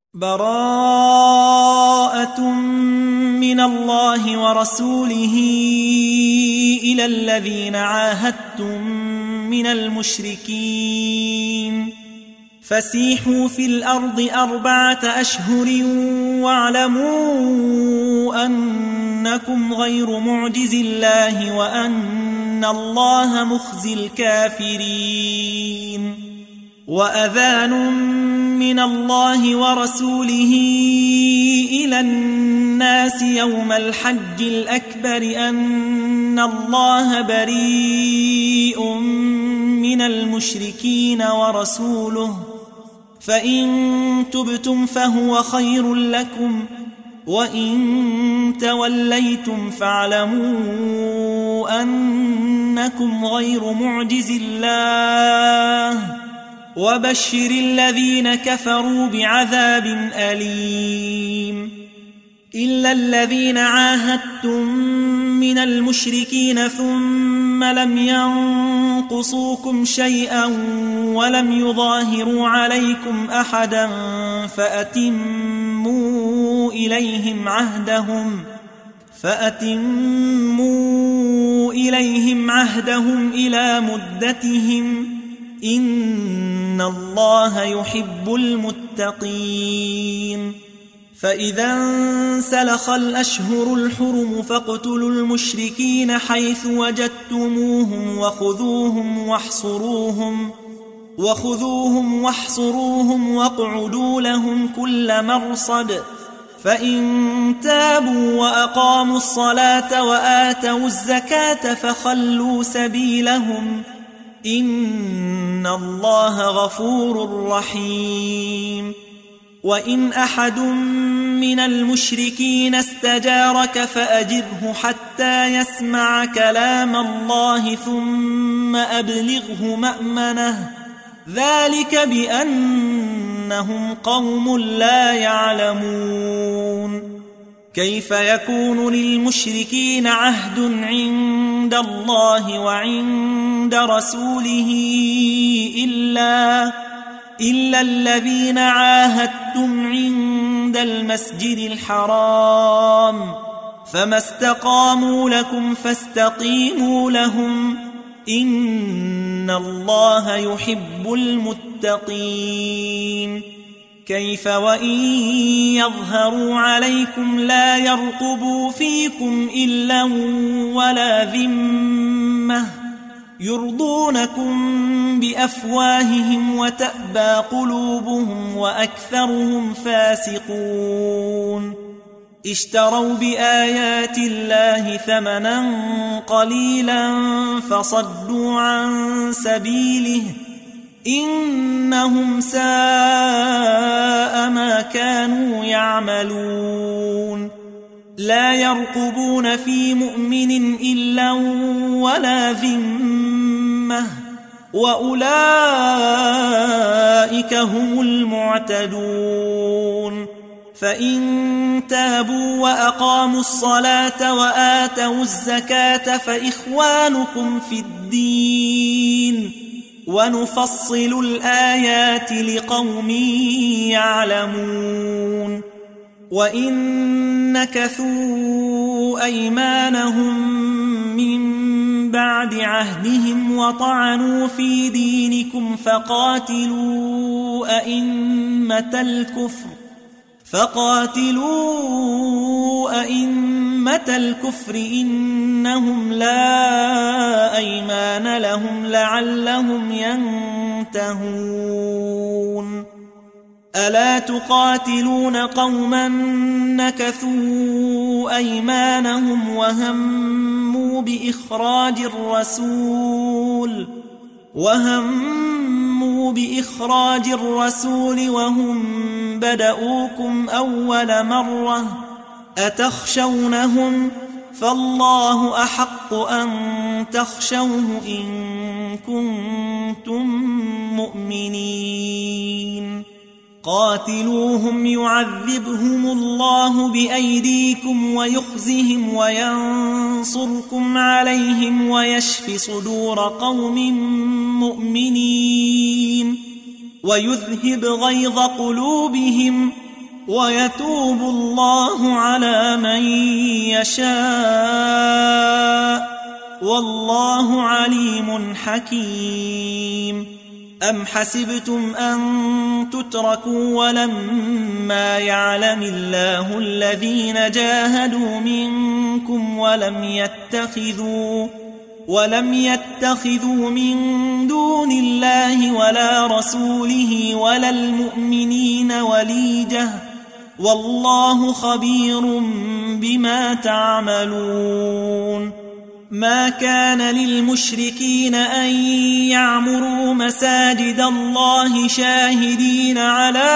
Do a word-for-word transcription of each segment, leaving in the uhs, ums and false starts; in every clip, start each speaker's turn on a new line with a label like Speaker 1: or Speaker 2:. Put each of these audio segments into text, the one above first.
Speaker 1: براءة من الله ورسوله إلى الذين عاهدتم من المشركين فسيحوا في الأرض أربعة أشهر واعلموا أنكم غير معجز الله وأن الله مخزي الكافرين وأذان من الله ورسوله إلى الناس يوم الحج الأكبر أن الله بريء من المشركين ورسوله فإن تبتم فهو خير لكم وإن توليتم فاعلموا أنكم غير معجز الله وبشر الذين كفروا بعذاب أليم إلا الذين عاهدتم من المشركين ثم لم ينقصوكم شيئا ولم يظاهروا عليكم أحدا فأتموا إليهم عهدهم فأتموا إليهم عهدهم إلى مدتهم إن الله يحب المتقين فإذا انسلخ الأشهر الحرم فاقتلوا المشركين حيث وجدتموهم وخذوهم واحصروهم وخذوهم واحصروهم واقعدوا لهم كل مرصد فإن تابوا وأقاموا الصلاة وآتوا الزكاة فخلوا سبيلهم إن الله غفور رحيم وإن أحد من المشركين استجارك فأجره حتى يسمع كلام الله ثم أبلغه مأمنه ذلك بأنهم قوم لا يعلمون كيف يكون للمشركين عهد عند الله وعند رسوله إلا إلا الذين عاهدتم عند المسجد الحرام فما استقاموا لكم فاستقيموا لهم إن الله يحب المتقين كيف وإن يظهروا عليكم لا يرقبوا فيكم إلا ولا ذمة يرضونكم بأفواههم وتأبى قلوبهم وأكثرهم فاسقون اشتروا بآيات الله ثمنا قليلا فصدوا عن سبيله إنهم ساء ما كانوا يعملون لا يرقبون في مؤمن إلا ولا ذمة وأولئك هم المعتدون فإن تابوا وأقاموا الصلاة وآتوا الزكاة فإخوانكم في الدين ونفصل الآيات لقوم يعلمون وإن نكثوا أيمانهم من بعد عهدهم وطعنوا في دينكم فقاتلوا أئمة الكفر فقاتلوا أئمة الكفر إنهم لا أيمان لهم لعلهم ينتهون ألا تقاتلون قوما نكثوا أيمانهم وهموا بإخراج الرسول وهموا بإخراج الرسول وهم بدؤوكم أول مرة أتخشونهم فالله أحق أن تخشوه إن كنتم مؤمنين قاتلوهم يعذبهم الله بأيديكم ويخزهم وينصركم عليهم ويشف صدور قوم مؤمنين ويذهب غيظ قلوبهم ويتوب الله على من يشاء والله عليم حكيم. أم حسبتم أن تتركوا ولما يعلم الله الذين جاهدوا منكم ولم يتخذوا ولم يتخذوا من دون الله ولا رسوله ولا المؤمنين وليجة والله خبير بما تعملون. ما كان للمشركين أن يعمروا مساجد الله شاهدين على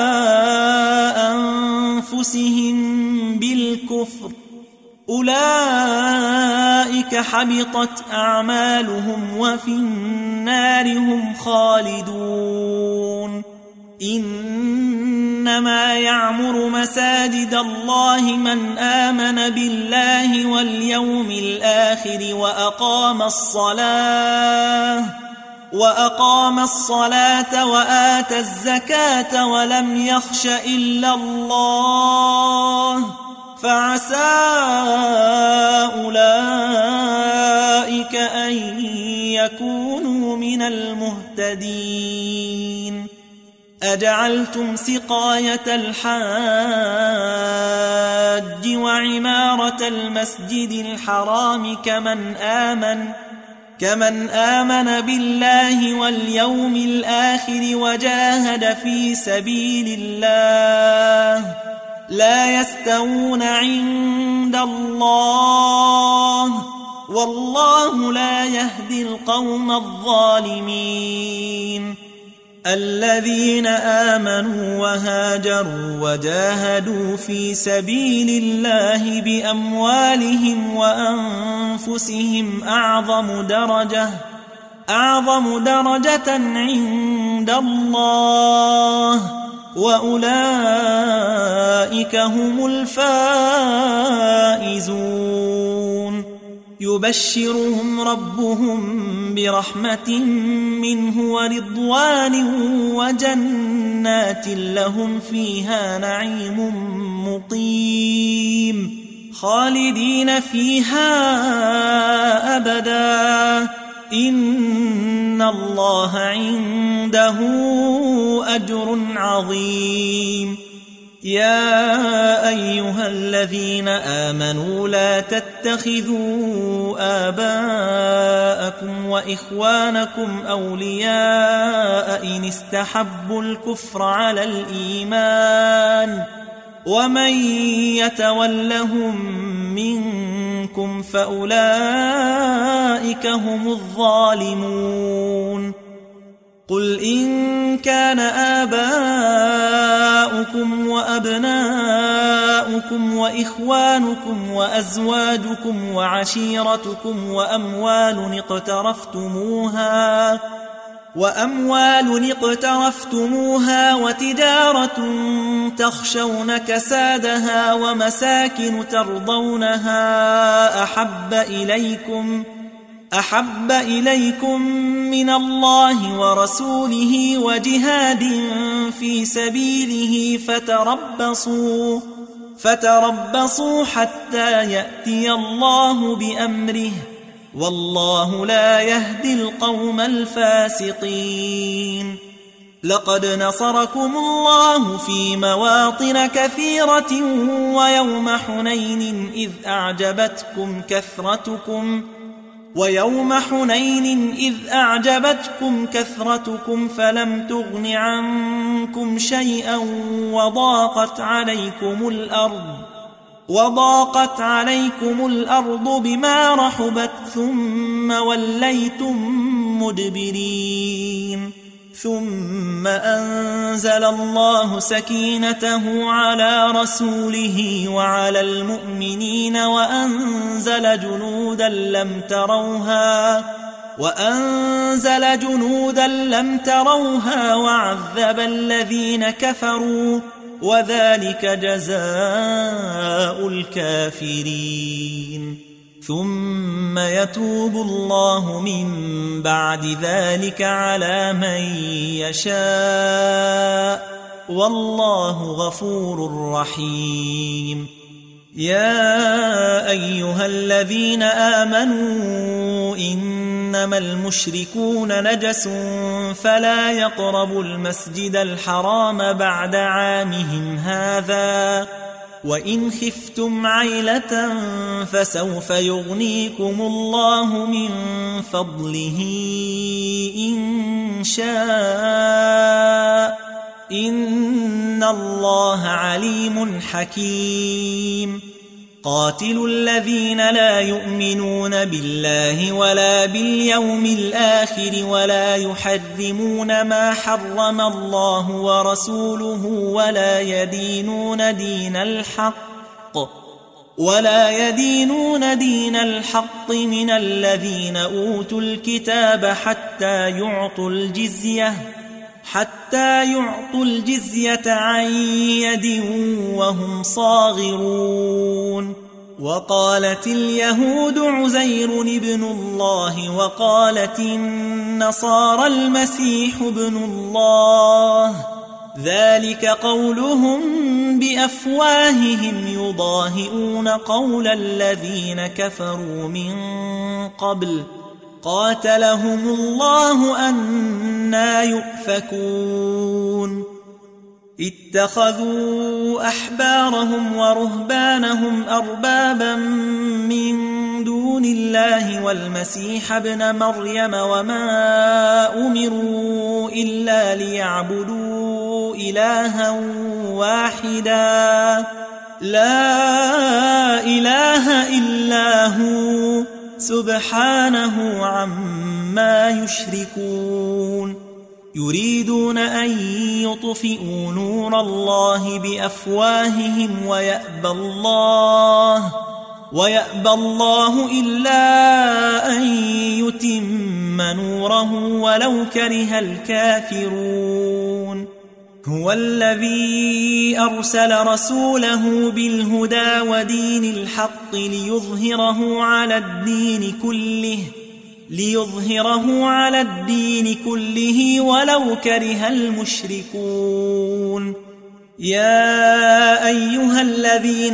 Speaker 1: أنفسهم بالكفر أولئك حبطت أعمالهم وفي النار هم خالدون. إنما يعمر مساجد الله من آمن بالله واليوم الآخر وأقام الصلاة وأقام الصلاة وآتى الزكاة ولم يخش إلا الله فعسى أولئك أن يكونوا من المهتدين. أجعلتم سقاية الحاج وعمارة المسجد الحرام كمن آمن كمن آمن بالله واليوم الآخر وجاهد في سبيل الله لا يستوون عند الله والله لا يهدي القوم الظالمين. الذين آمنوا وهاجروا وجاهدوا في سبيل الله بأموالهم وأنفسهم أعظم درجة أعظم درجة عند الله وأولئك هم الفائزون. يبشرهم ربهم برحمة منه ورضوان وجنات لهم فيها نعيم مقيم خالدين فيها أبدا إن الله عنده أجر عظيم. يا أيها الذين آمنوا لا تتخذوا آباءكم وإخوانكم أولياء إن استحبوا الكفر على الإيمان ومن يتولهم منكم فأولئك هم الظالمون. قل إن كان آباؤكم وأبناؤكم وإخوانكم وأزواجكم وعشيرتكم وأموال اقترفتموها وأموال اقترفتموها وتجارة تخشون كسادها ومساكن ترضونها أحب إليكم أحب إليكم من الله ورسوله وجهاد في سبيله فتربصوا فتربصوا حتى يأتي الله بأمره والله لا يهدي القوم الفاسقين. لقد نصركم الله في مواطن كثيرة ويوم حنين إذ أعجبتكم كثرتكم ويوم حنين إذ أعجبتكم كثرتكم فلم تغن عنكم شيئا وضاقت عليكم الأرض وضاقت عليكم الأرض بما رحبت ثم وليتم مدبرين. ثم أنزل الله سكينته على رسوله وعلى المؤمنين وأنزل جنودا لم تروها وأنزل جنودا لم تروها وعذب الذين كفروا وذلك جزاء الكافرين. ثم يتوب الله من بعد ذلك على من يشاء والله غفور رحيم. يا أيها الذين آمنوا إنما المشركون نجس فلا يقربوا المسجد الحرام بعد عامهم هذا وإن خفتم عيلة فسوف يغنيكم الله من فضله إن شاء إن الله عليم حكيم. قاتلوا الذين لا يؤمنون بالله ولا باليوم الآخر ولا يحرمون ما حرم الله ورسوله ولا يدينون دين الحق ولا يدينون دين الحق من الذين أوتوا الكتاب حتى يعطوا الجزية حتى يعطوا الجزية عن يد وهم صاغرون. وقالت اليهود عزير ابن الله وقالت النصارى المسيح ابن الله ذلك قولهم بأفواههم يضاهئون قول الذين كفروا من قبل قاتلهم الله أنى يؤفكون. اتخذوا أحبارهم ورهبانهم أربابا من دون الله والمسيح ابن مريم وما أمروا إلا ليعبدوا إلها واحدا لا إله إلا هو سبحانه عما يشركون. يريدون أن يطفئوا نور الله بأفواههم ويأبى الله ويأبى الله إلا أن يتم نوره ولو كره الكافرون. هو الذي أرسل رسوله بالهدى ودين الحق ليظهره على الدين كله ليظهره على الدين كله ولو كره المشركون. يا أيها الذين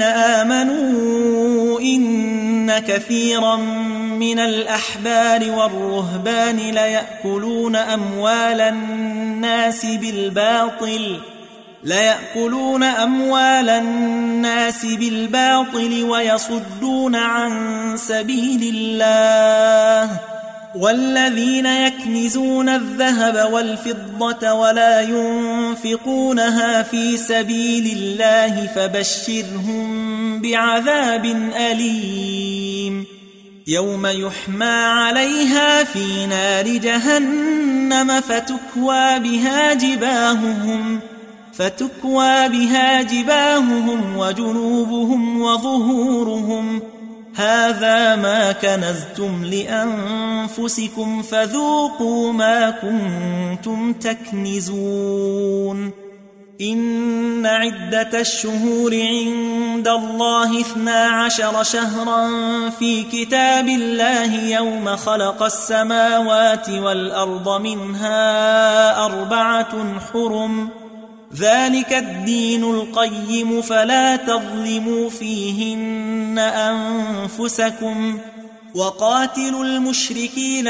Speaker 1: آمنوا إن كثيرا من الأحبار والرهبان ليأكلون أموال الناس بالباطل ليأكلون أموال الناس بالباطل ويصدون عن سبيل الله والذين يكنزون الذهب والفضة ولا ينفقونها في سبيل الله فبشرهم بعذاب أليم. يوم يحمى عليها في نار جهنم فتكوى بها جباههم فتكوى بها جباههم وجنوبهم وظهورهم هذا ما كنزتم لأنفسكم فذوقوا ما كنتم تكنزون. إن عدة الشهور عند الله اثنا عشر شهرا في كتاب الله يوم خلق السماوات والأرض منها أربعة حرم ذلك الدين القيم فلا تظلموا فيهن أنفسكم وقاتلوا المشركين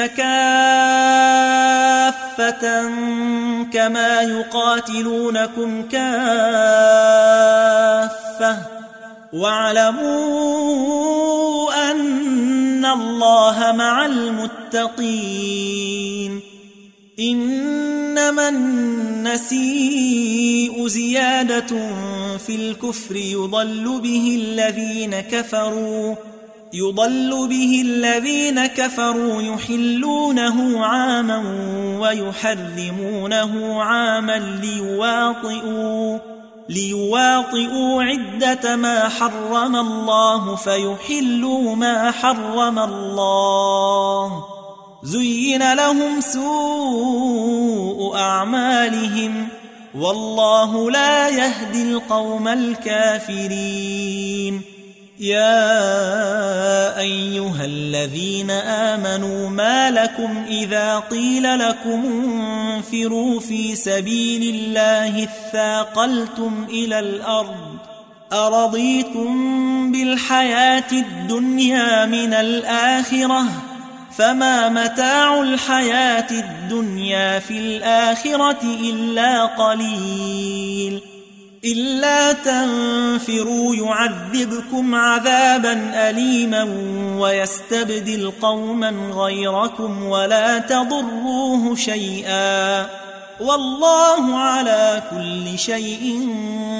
Speaker 1: كافة كما يقاتلونكم كافة واعلموا أن الله مع المتقين. إنما النسيء زيادة في الكفر يضل به الذين كفروا يضل به الذين كفروا يحلونه عاما ويحرمونه عاما ليواطئوا ليواطئوا عدة ما حرم الله فيحلوا ما حرم الله. زين لهم سوء أعمالهم والله لا يهدي القوم الكافرين. يا أيها الذين آمنوا ما لكم إذا قيل لكم انفروا في سبيل الله اثاقلتم إلى الأرض أرضيتم بالحياة الدنيا من الآخرة فما متاع الحياة الدنيا في الآخرة إلا قليل إلا تنفروا يعذبكم عذابا أليما ويستبدل قوما غيركم ولا تضروه شيئا والله على كل شيء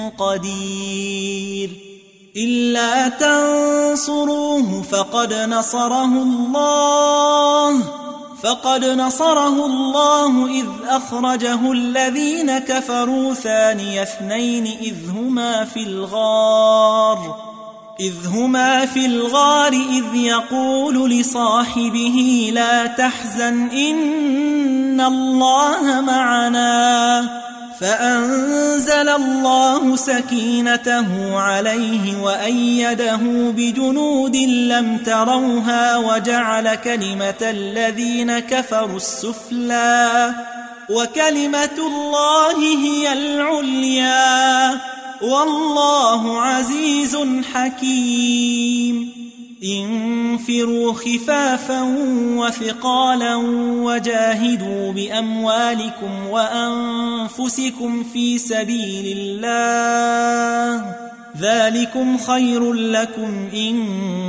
Speaker 1: قدير إلا تنصروه فقد نصره الله فقد نصره الله إذ أخرجه الذين كفروا ثاني اثنين إذ هما في الغار إذ هما في الغار إذ يقول لصاحبه لا تحزن إن الله معنا فأنزل الله سكينته عليه وأيده بجنود لم تروها وجعل كلمة الذين كفروا السفلى وكلمة الله هي العليا والله عزيز حكيم انفروا خفافا وثقالا وجاهدوا بأموالكم وأنفسكم في سبيل الله ذلكم خير لكم إن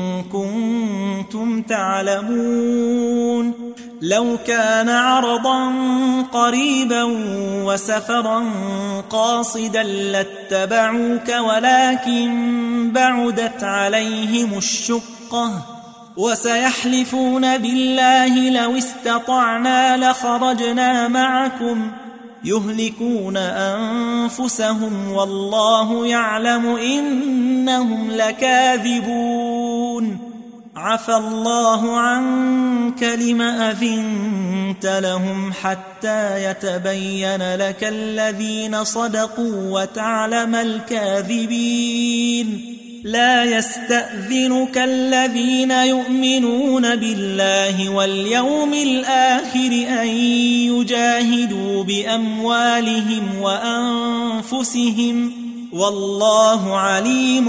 Speaker 1: كنتم تعلمون لو كان عرضا قريبا وسفرا قاصدا لاتبعوك ولكن بعدت عليهم الشقة وسيحلفون بالله لو استطعنا لخرجنا معكم يهلكون أنفسهم والله يعلم إنهم لكاذبون عفى الله عنك لم أذنت لهم حتى يتبين لك الذين صدقوا وتعلم الكاذبين لا يستأذنك الذين يؤمنون بالله واليوم الآخر أن يجاهدوا بأموالهم وأنفسهم والله عليم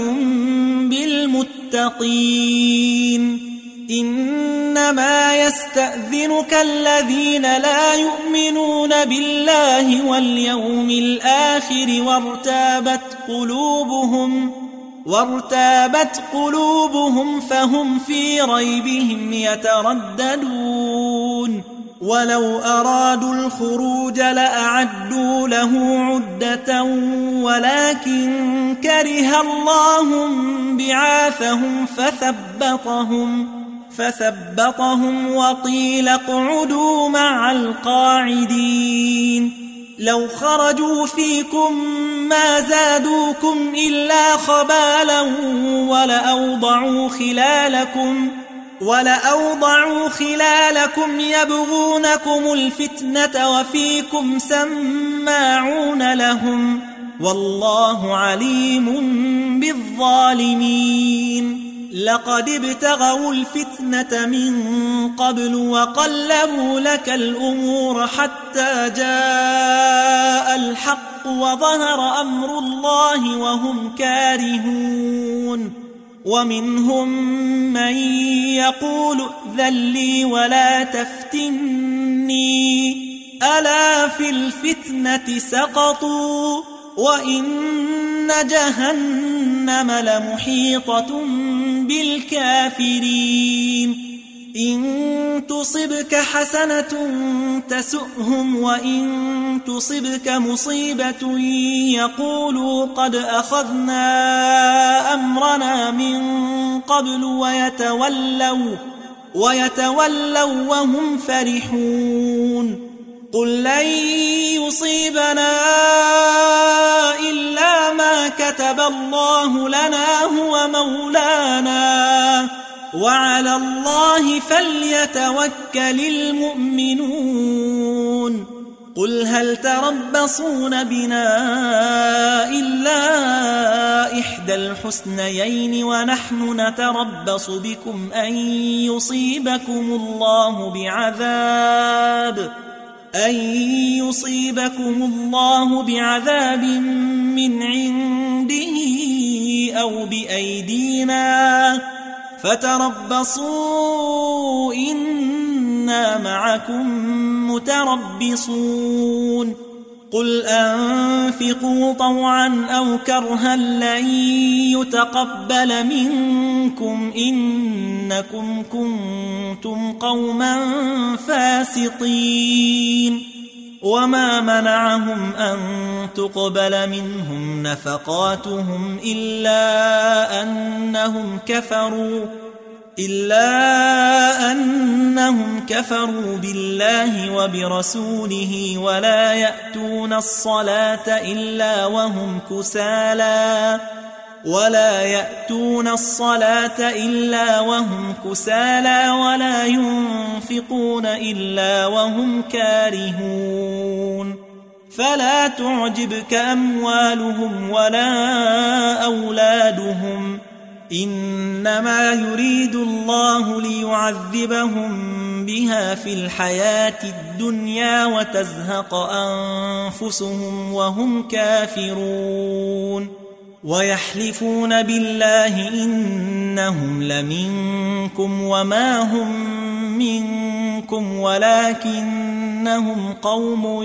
Speaker 1: بالمتقين إنما يستأذنك الذين لا يؤمنون بالله واليوم الآخر وارتابت قلوبهم وارتابت قلوبهم فهم في ريبهم يترددون ولو أرادوا الخروج لأعدوا له عدة ولكن كره الله بعاثهم فثبطهم فثبطهم وقيل اقعدوا مع القاعدين لو خرجوا فيكم ما زادوكم إلا خبالا ولأوضعوا خلالكم ولأوضعوا خلالكم يبغونكم الفتنة وفيكم سماعون لهم والله عليم بالظالمين لقد ابتغوا الفتنة من قبل وقلبوا لك الأمور حتى جاء الحق وظهر أمر الله وهم كارهون ومنهم من يقول ائذن لي ولا تفتني ألا في الفتنة سقطوا وإن جهنم لمحيطة بالكافرين إن تصبك حسنة تسؤهم وإن تصبك مصيبة يقولوا قد أخذنا أمرنا من قبل ويتولوا ويتولوا وهم فرحون قل لن يصيبنا إلا ما كتب الله لنا هو مولانا وعلى الله فليتوكل المؤمنون قل هل تربصون بنا إلا إحدى إحدى الحسنيين ونحن نتربص بكم أن يصيبكم الله بعذاب أن يصيبكم الله بعذاب من عنده أو بأيدينا فتربصوا إنا معكم متربصون قل أنفقوا طوعا أو كرها لن يتقبل منكم إنكم كنتم قوما فاسقين وما منعهم أن تقبل منهم نفقاتهم إلا أنهم كفروا إلا أنهم كفروا بالله وبرسوله ولا يأتون الصلاة إلا وهم كسالى ولا يأتون الصلاة إلا وهم كسالى ولا ينفقون إلا وهم كارهون فلا تعجبك أموالهم ولا أولادهم إنما يريد الله ليعذبهم بها في الحياة الدنيا وتزهق أنفسهم وهم كافرون ويحلفون بالله إنهم لمنكم وما هم منكم ولكنهم قوم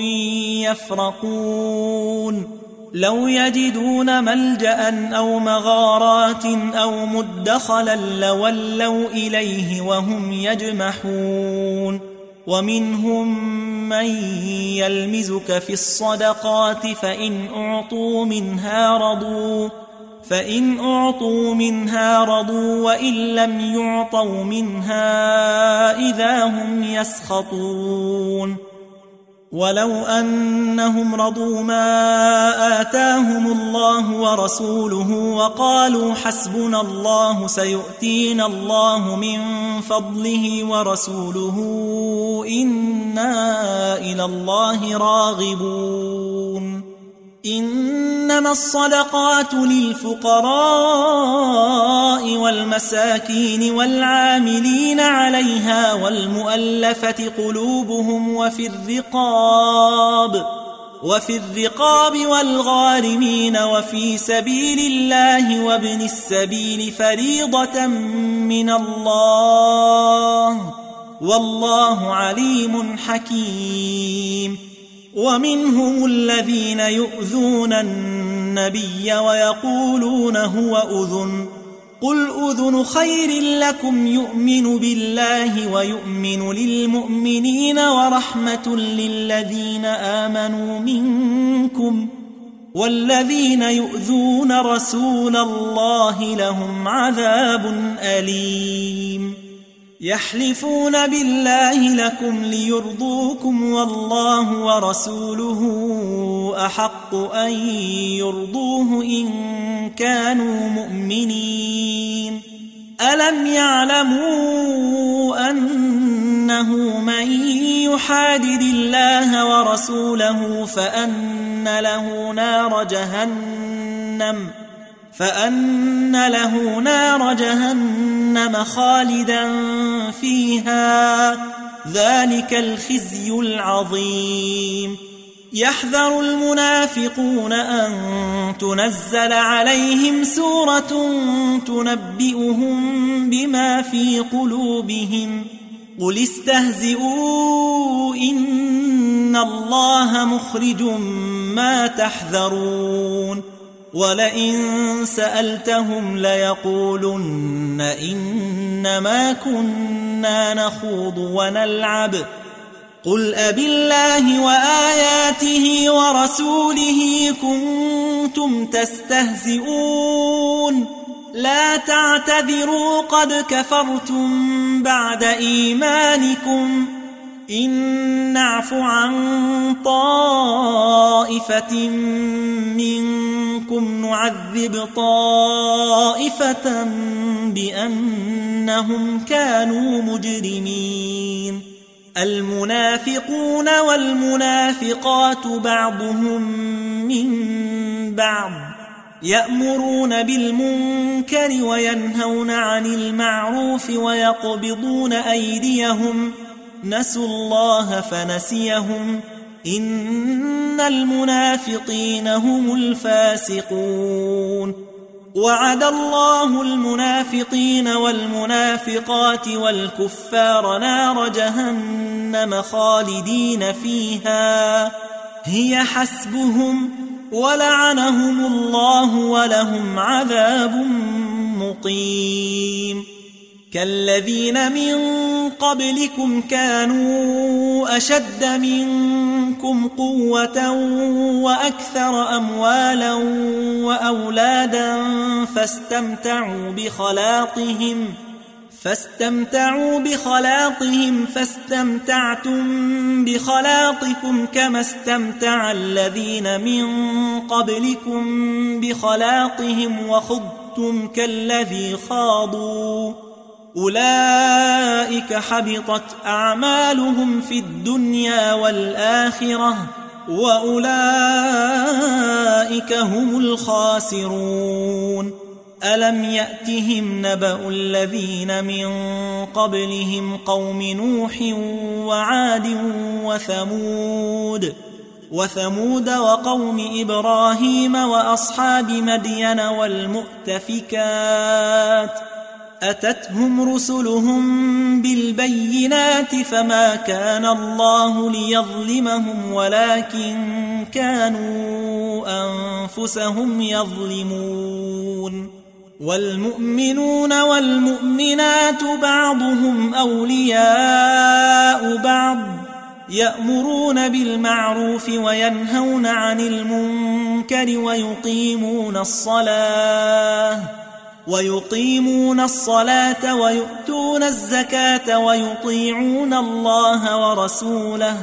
Speaker 1: يفرقون لو يجدون ملجأ أو مغارات أو مدخلا لولوا إليه وهم يجمحون ومنهم من يلمزك في الصدقات فإن أعطوا منها رضوا فإن أعطوا منها رضوا وإن لم يعطوا منها إذا هم يسخطون ولو أنهم رضوا ما آتاهم الله ورسوله وقالوا حسبنا الله سيؤتينا الله من فضله ورسوله إنا إلى الله راغبون إنما الصدقات للفقراء والمساكين والعاملين عليها والمؤلفة قلوبهم وفي الرقاب وفي الرقاب والغارمين وفي سبيل الله وابن السبيل فريضة من الله والله عليم حكيم ومنهم الذين يؤذون النبي ويقولون هو أذن قل أذن خير لكم يؤمن بالله ويؤمن للمؤمنين ورحمة للذين آمنوا منكم والذين يؤذون رسول الله لهم عذاب أليم يحلفون بالله لكم ليرضوكم والله ورسوله أحق أن يرضوه إن كانوا مؤمنين ألم يعلموا أنه من يحادد الله ورسوله فأن له نار جهنم فأن له نار جهنم خالدا فيها ذلك الخزي العظيم يحذر المنافقون أن تنزل عليهم سورة تنبئهم بما في قلوبهم قل استهزئوا إن الله مخرج ما تحذرون ولئن سألتهم ليقولن إنما كنا نخوض ونلعب قل أبالله وآياته ورسوله كنتم تستهزئون لا تعتذروا قد كفرتم بعد إيمانكم إن نعف عن طائفة منكم نعذب طائفة بأنهم كانوا مجرمين المنافقون والمنافقات بعضهم من بعض يأمرون بالمنكر وينهون عن المعروف ويقبضون أيديهم نسوا الله فنسيهم إن المنافقين هم الفاسقون وعد الله المنافقين والمنافقات والكفار نار جهنم خالدين فيها هي حسبهم ولعنهم الله ولهم عذاب مقيم كالذين من قبلكم كانوا أشد منكم قوة وأكثر أموالا وأولادا فاستمتعوا بخلاقهم فاستمتعوا بخلاقهم فاستمتعتم بخلاقكم كما استمتع الذين من قبلكم بخلاقهم وخضتم كالذي خاضوا أولئك حبطت أعمالهم في الدنيا والآخرة وأولئك هم الخاسرون ألم يأتهم نبأ الذين من قبلهم قوم نوح وعاد وثمود وثمود وقوم إبراهيم وأصحاب مدين والمؤتفكات أتتهم رسلهم بالبينات فما كان الله ليظلمهم ولكن كانوا أنفسهم يظلمون والمؤمنون والمؤمنات بعضهم أولياء بعض يأمرون بالمعروف وينهون عن المنكر ويقيمون الصلاة ويقيمون الصلاة ويؤتون الزكاة ويطيعون الله ورسوله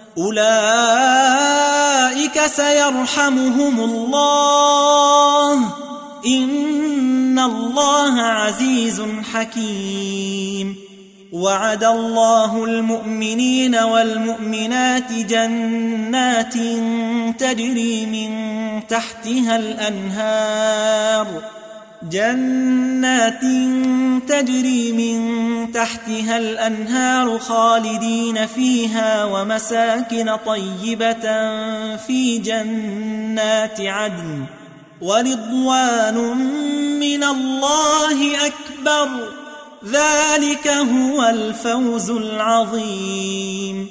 Speaker 1: أولئك سيرحمهم الله إن الله عزيز حكيم وعد الله المؤمنين والمؤمنات جنات تجري من تحتها الأنهار جنات تجري من تحتها الأنهار خالدين فيها ومساكن طيبة في جنات عدن ورضوان من الله أكبر ذلك هو الفوز العظيم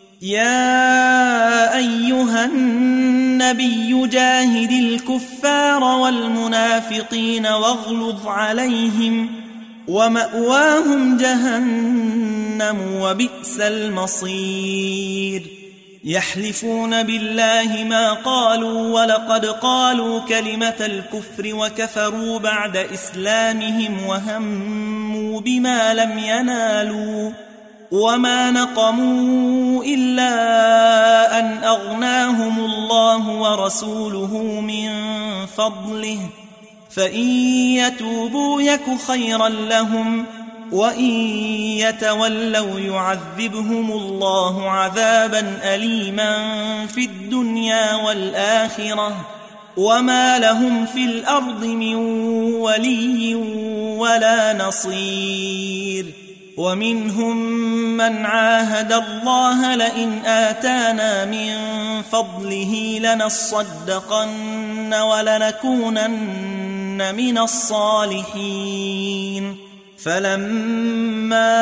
Speaker 1: يا أيها النبي جاهد الكفار والمنافقين واغلظ عليهم ومأواهم جهنم وبئس المصير يحلفون بالله ما قالوا ولقد قالوا كلمة الكفر وكفروا بعد إسلامهم وهموا بما لم ينالوا وما نقموا إلا أن أغناهم الله ورسوله من فضله فإن يتوبوا يك خيرا لهم وإن يتولوا يعذبهم الله عذابا أليما في الدنيا والآخرة وما لهم في الأرض من ولي ولا نصير ومنهم من عاهد الله لئن آتانا من فضله لنصدقن ولنكونن من الصالحين فلما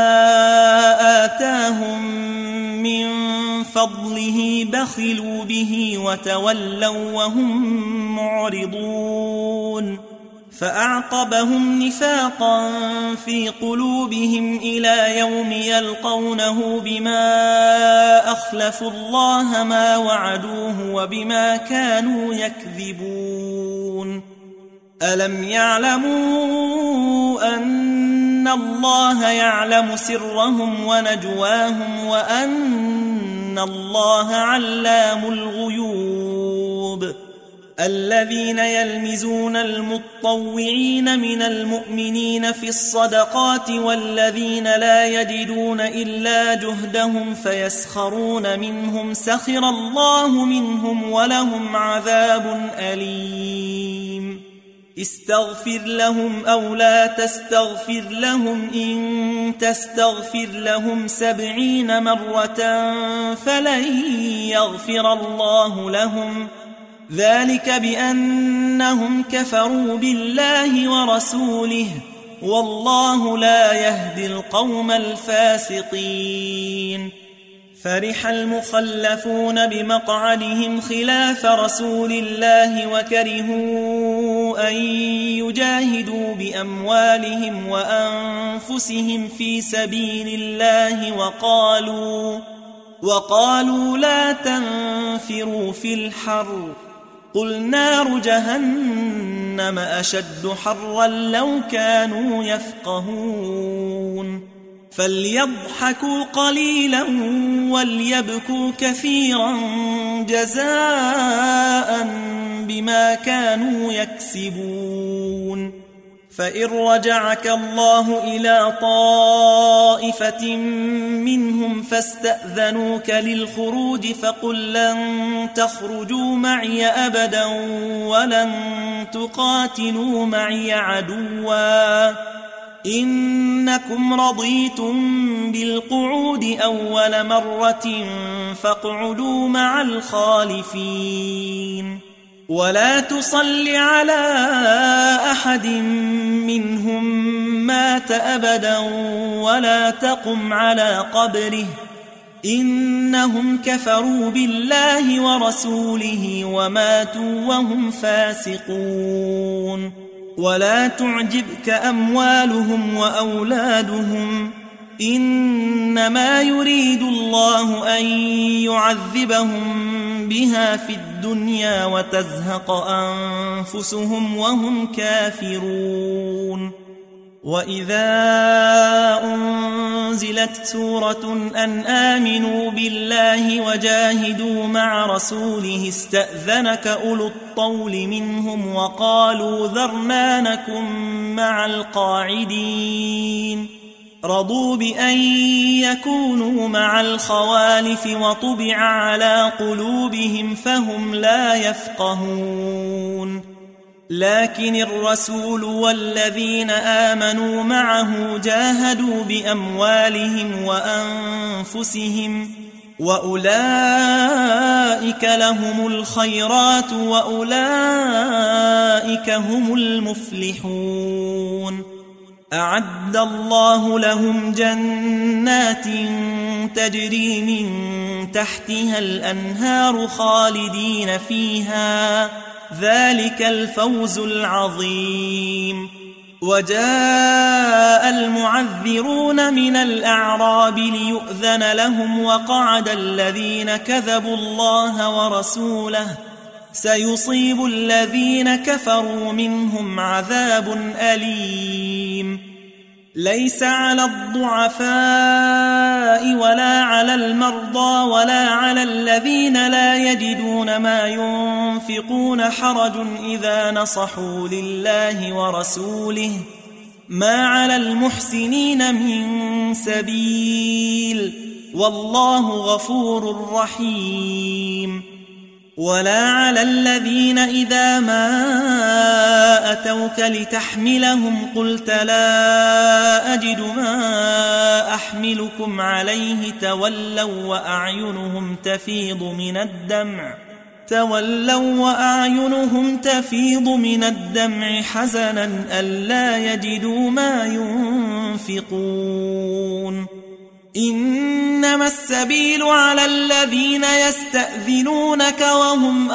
Speaker 1: آتاهم من فضله بخلوا به وتولوا وهم معرضون فأعقبهم نفاقا في قلوبهم إلى يوم يلقونه بما أخلفوا الله ما وعدوه وبما كانوا يكذبون ألم يعلموا أن الله يعلم سرهم ونجواهم وأن الله علام الغيوب الذين يلمزون المطوعين من المؤمنين في الصدقات والذين لا يجدون إلا جهدهم فيسخرون منهم سخر الله منهم ولهم عذاب أليم استغفر لهم أو لا تستغفر لهم إن تستغفر لهم سبعين مرة فلن يغفر الله لهم ذلك بأنهم كفروا بالله ورسوله والله لا يهدي القوم الفاسقين. فرح المخلفون بمقعدهم خلاف رسول الله وكرهوا أن يجاهدوا بأموالهم وأنفسهم في سبيل الله وقالوا وقالوا لا تنفروا في الحر قل نار جهنم أشد حرا لو كانوا يفقهون. فليضحكوا قليلا وليبكوا كثيرا جزاء بما كانوا يكسبون. فإن رجعك الله إلى طائفة منهم فاستأذنوك للخروج فقل لن تخرجوا معي أبدا ولن تقاتلوا معي عدوا إنكم رضيتم بالقعود أول مرة فاقعدوا مع الخالفين. ولا تصل على أحد منهم مات أبدا ولا تقم على قبره إنهم كفروا بالله ورسوله وماتوا وهم فاسقون. ولا تعجبك أموالهم وأولادهم إنما يريد الله أن يعذبهم بها في الدنيا وتزهق أنفسهم وهم كافرون. وإذا أنزلت سورة أن آمنوا بالله وجاهدوا مع رسوله استأذنك أولو الطول منهم وقالوا ذرنا نكن مع القاعدين رضوا بأن يكونوا مع الخوالف وطبع على قلوبهم فهم لا يفقهون. لكن الرسول والذين آمنوا معه جاهدوا بأموالهم وأنفسهم وأولئك لهم الخيرات وأولئك هم المفلحون. أعد الله لهم جنات تجري من تحتها الأنهار خالدين فيها ذلك الفوز العظيم. وجاء المعذرون من الأعراب ليؤذن لهم وقعد الذين كذبوا الله ورسوله سيصيب الذين كفروا منهم عذاب أليم. ليس على الضعفاء ولا على المرضى ولا على الذين لا يجدون ما ينفقون حرج إذا نصحوا لله ورسوله ما على المحسنين من سبيل والله غفور رحيم. ولا على الذين إذا ما أتوك لتحملهم قلت لا أجد ما أحملكم عليه تولوا وأعينهم تفيض من الدمع تولوا وأعينهم تفيض من الدمع حزنا ألا يجدوا ما ينفقون. إنما السبيل على الذين يستأذنونك وهم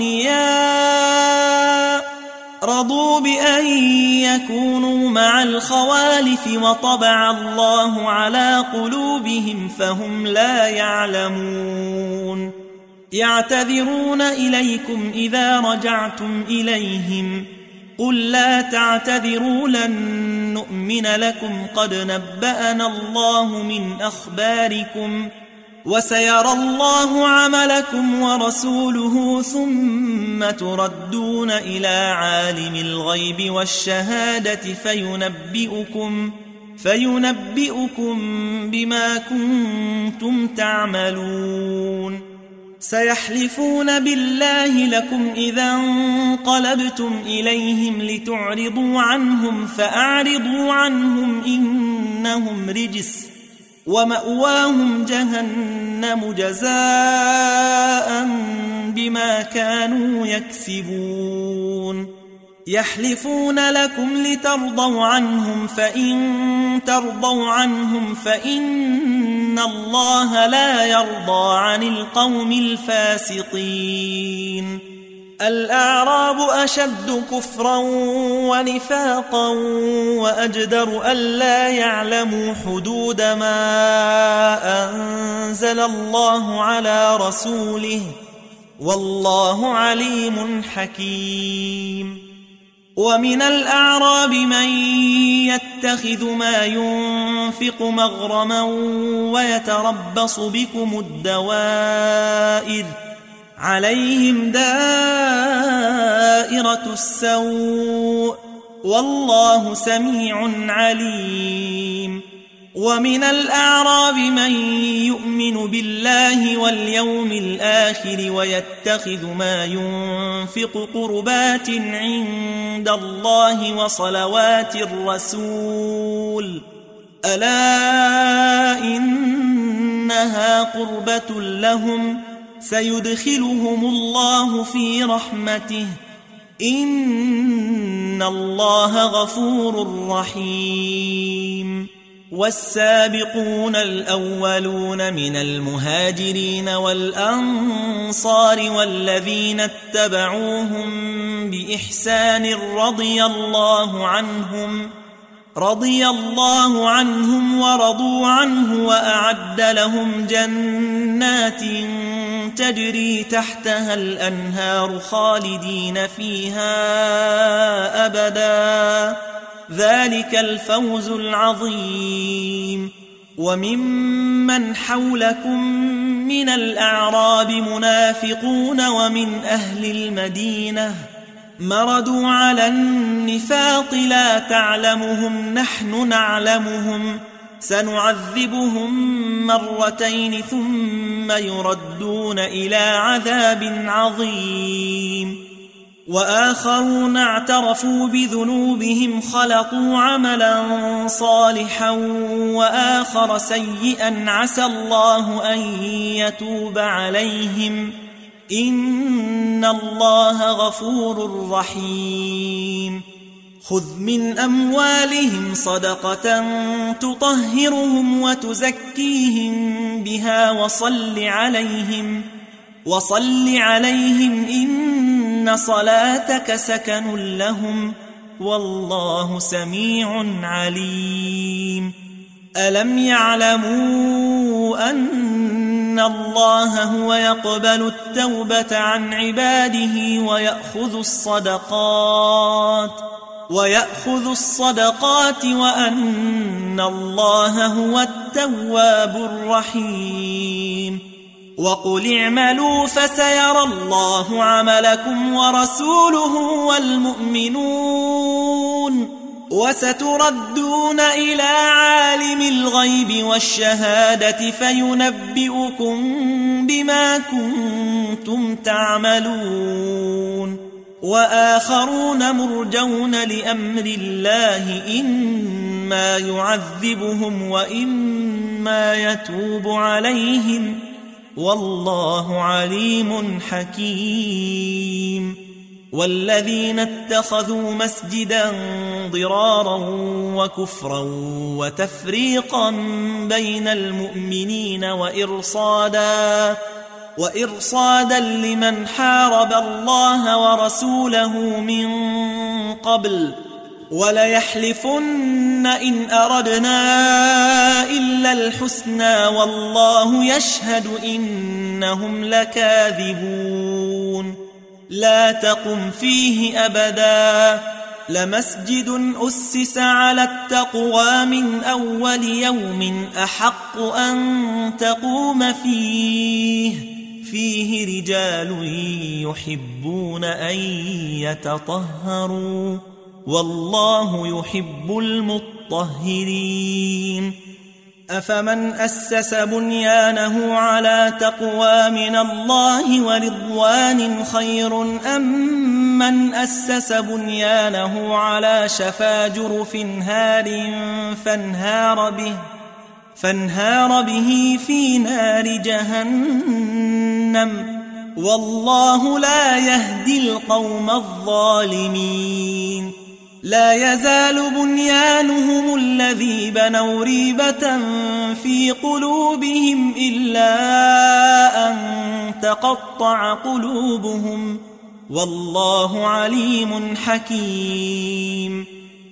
Speaker 1: أغنياء رضوا بأن يكونوا مع الخوالف وطبع الله على قلوبهم فهم لا يعلمون. يعتذرون إليكم إذا رجعتم إليهم قل لا تعتذروا لن نؤمن لكم قد نبأنا الله من أخباركم وسيرى الله عملكم ورسوله ثم تردون إلى عالم الغيب والشهادة فينبئكم فينبئكم بما كنتم تعملون. سيحلفون بالله لكم إذا انقلبتم إليهم لتعرضوا عنهم فأعرضوا عنهم إنهم رجس ومأواهم جهنم جزاء بما كانوا يكسبون يحلفون لكم لترضوا عنهم فإن ترضوا عنهم فإن الله لا يرضى عن القوم الفاسقين الأعراب أشد كفرا ونفاقا وأجدر ألا يعلموا حدود ما أنزل الله على رسوله والله عليم حكيم ومن الأعراب من يتخذ ما ينفق مغرما ويتربص بكم الدوائر عليهم دائرة السوء والله سميع عليم ومن الأعراب من يؤمن بالله واليوم الآخر ويتخذ ما ينفق قربات عند الله وصلوات الرسول ألا إنها قربة لهم سيدخلهم الله في رحمته إن الله غفور رحيم والسابقون الأولون من المهاجرين والأنصار والذين اتبعوهم بإحسان رضي الله عنهم رضي الله عنهم ورضوا عنه وأعد لهم جنات تجري تحتها الأنهار خالدين فيها أبدا ذلك الفوز العظيم وممن حولكم من الأعراب منافقون ومن أهل المدينة مردوا على النفاق لا تعلمهم نحن نعلمهم سنعذبهم مرتين ثم يردون إلى عذاب عظيم وآخرون اعترفوا بذنوبهم خلطوا عملا صالحا وآخر سيئا عسى الله أن يتوب عليهم إن الله غفور رحيم خذ من أموالهم صدقة تطهرهم وتزكيهم بها وصل عليهم وصل عليهم إن صلاتك سكن لهم والله سميع عليم ألم يعلموا أن الله هو يقبل التوبة عن عباده ويأخذ الصدقات ويأخذ الصدقات وأن الله هو التواب الرحيم وقل اعملوا فسيرى الله عملكم ورسوله والمؤمنون وستردون إلى عالم الغيب والشهادة فينبئكم بما كنتم تعملون وآخرون مرجون لأمر الله إما يعذبهم وإما يتوب عليهم والله عليم حكيم والذين اتخذوا مسجدا ضرارا وكفرا وتفريقا بين المؤمنين وإرصادا وإرصادا لمن حارب الله ورسوله من قبل وليحلفن إن أردنا إلا الحسنى والله يشهد إنهم لكاذبون لا تقم فيه أبدا لمسجد أسس على التقوى من أول يوم أحق أن تقوم فيه فيه رجال يحبون أن يتطهروا والله يحب المطهرين أفمن أسس بنيانه على تقوى من الله ورضوان خير أم من أسس بنيانه على شفا جرف هار فانهار به, فانهار به في نار جهنم والله لا يهدي القوم الظالمين. لا يزال بنيانهم الذي بنوا ريبة في قلوبهم إلا أن تقطع قلوبهم والله عليم حكيم.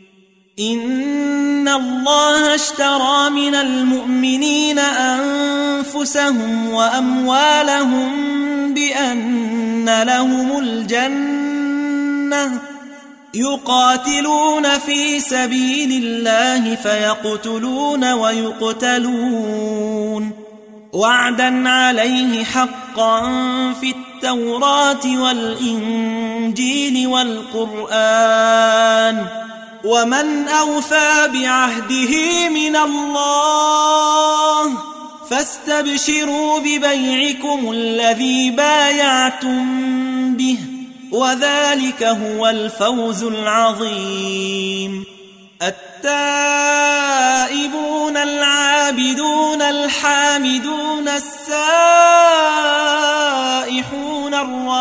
Speaker 1: إن الله اشترى من المؤمنين أنفسهم وأموالهم بأن لهم الجنة يقاتلون في سبيل الله فيقتلون ويقتلون وعدا عليه حقا في التوراة والإنجيل والقرآن ومن أوفى بعهده من الله فاستبشروا ببيعكم الذي بايعتم به وذلك هو الفوز العظيم. التائبون العابدون الحامدون السائحون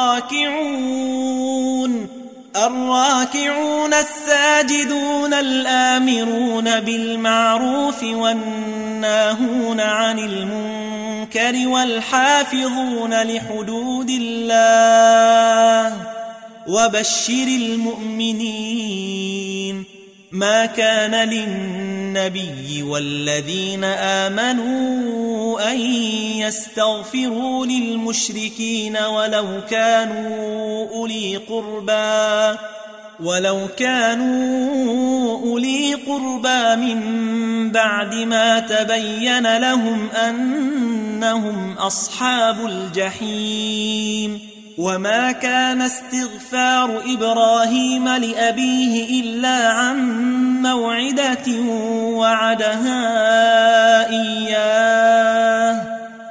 Speaker 1: الراكعون الراكعون الساجدون الآمرون بالمعروف والناهون عن المنكر والحافظون لحدود الله وبشر المؤمنين. ما كان للنبي والذين آمنوا أن يستغفروا للمشركين ولو كانوا أولي قربى ولو كانوا أولي قربى من بعد ما تبين لهم أنهم أصحاب الجحيم. وما كان استغفار إبراهيم لأبيه إلا عن موعدة وعدها إياه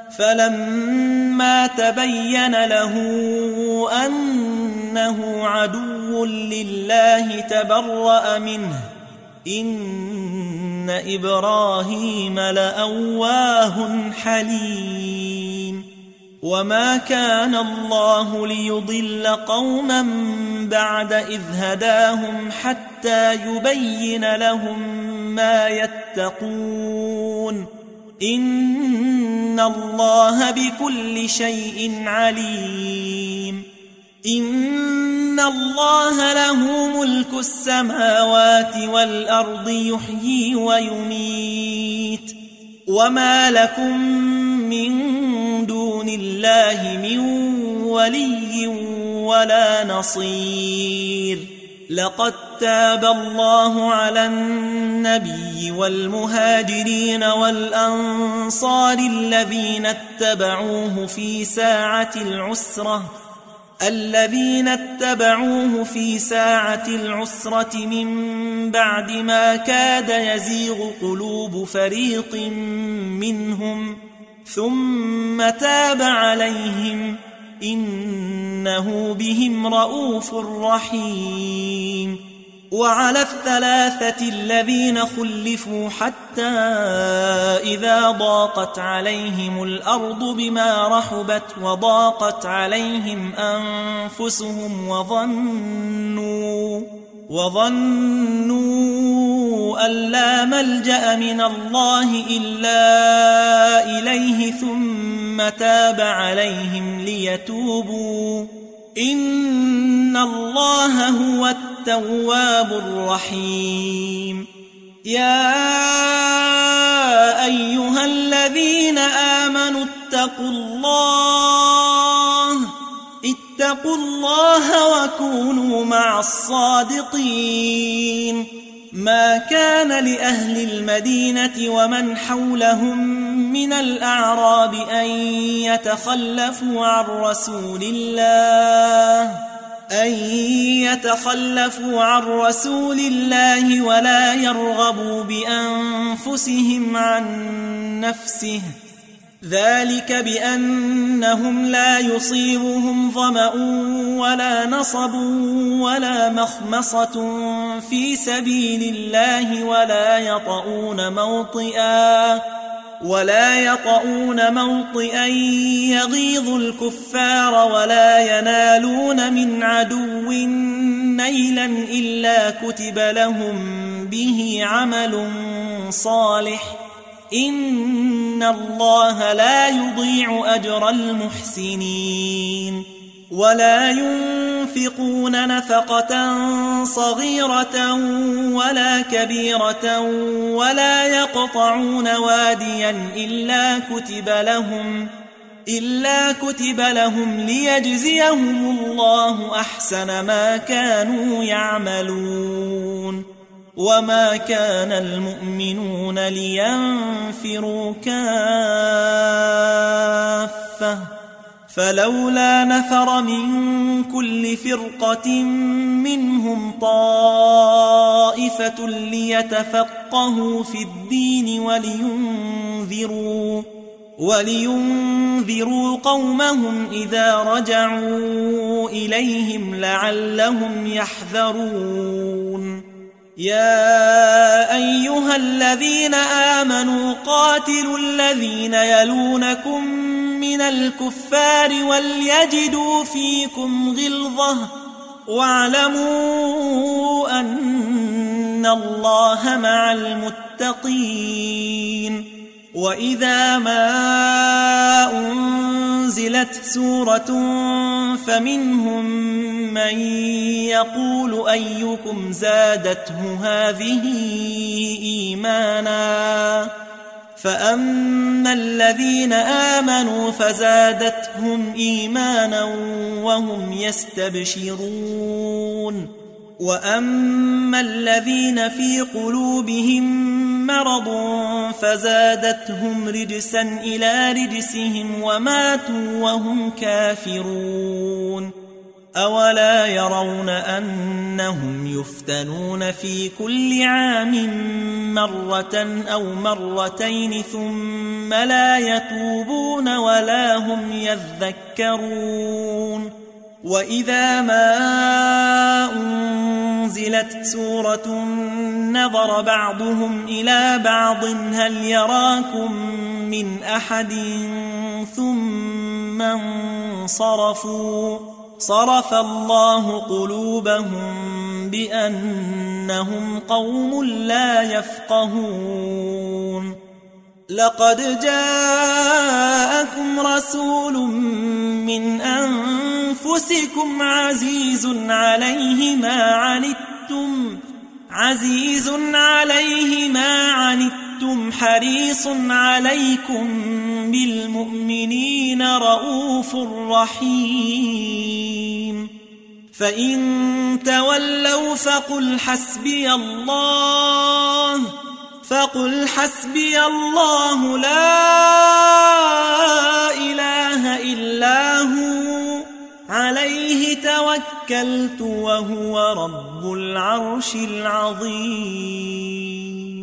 Speaker 1: فلما تبين له أنه عدو لله تبرأ منه إن إبراهيم لأواه حليم. وما كان الله ليضل قوما بعد إذ هداهم حتى يبين لهم ما يتقون إن الله بكل شيء عليم. إن الله له ملك السماوات والأرض يحيي ويميت وما لكم من دون الله من ولي ولا نصير. لقد تاب الله على النبي والمهاجرين والأنصار الذين اتبعوه في ساعة العسرة الذين اتبعوه في ساعة العسرة من بعد ما كاد يزيغ قلوب فريق منهم ثم تاب عليهم إنه بهم رؤوف رحيم. وعلى الثلاثة الذين خلفوا حتى إذا ضاقت عليهم الأرض بما رحبت وضاقت عليهم أنفسهم وظنوا وظنوا أن لا ملجأ من الله إلا إليه ثم تاب عليهم ليتوبوا إن الله هو التواب الرحيم. يا أيها الذين آمنوا اتقوا الله اتقوا الله وكونوا مع الصادقين. ما كان لأهل المدينة ومن حولهم من الأعراب أن يتخلفوا عن رسول الله أن يتخلفوا عن رسول الله ولا يرغبوا بأنفسهم عن نفسه، ذلك بأنهم لا يصيبهم ظمأ ولا نصب ولا مخمصة في سبيل الله ولا يطؤون موطئا ولا يطؤون موطئا يغيظ الكفار ولا ينالون من عدو نيلا إلا كتب لهم به عمل صالح، إن الله لا يضيع أجر المحسنين. ولا ينفقون نفقة صغيرة ولا كبيرة ولا يقطعون واديا إلا كتب لهم إلا كتب لهم ليجزيهم الله أحسن ما كانوا يعملون. وما كان المؤمنون لينفروا كافة، فلولا نفر من كل فرقة منهم طائفة ليتفقهوا في الدين ولينذروا ولينذروا قومهم إذا رجعوا إليهم لعلهم يحذرون. يا أيها الذين آمنوا قاتلوا الذين يلونكم من الكفار وليجدوا فيكم غلظة واعلموا أن الله مع المتقين. وإذا ما أنزلت سورة فمنهم من يقول أيكم زادته هذه إيمانا، فأما الذين آمنوا فزادتهم إيمانا وهم يستبشرون، وأما الذين في قلوبهم مرض فزادتهم رجسا إلى رجسهم وماتوا وهم كافرون. أولا يرون أنهم يفتنون في كل عام مرة أو مرتين ثم لا يتوبون ولا هم يذكرون. وإذا ما أنزلت سورة نظر بعضهم إلى بعض هل يراكم من أحد ثم انصرفوا صرف الله قلوبهم بأنهم قوم لا يفقهون. لقد جاءكم رسول من أنفسكم عزيز عليه ما عنتم عزيز عليه ما عنتم حريص عليكم بالمؤمنين رؤوف رحيم. فإن تولوا فقل حسبي الله فقل حسبي الله لا إله إلا هو عليه توكلت وهو رب العرش العظيم.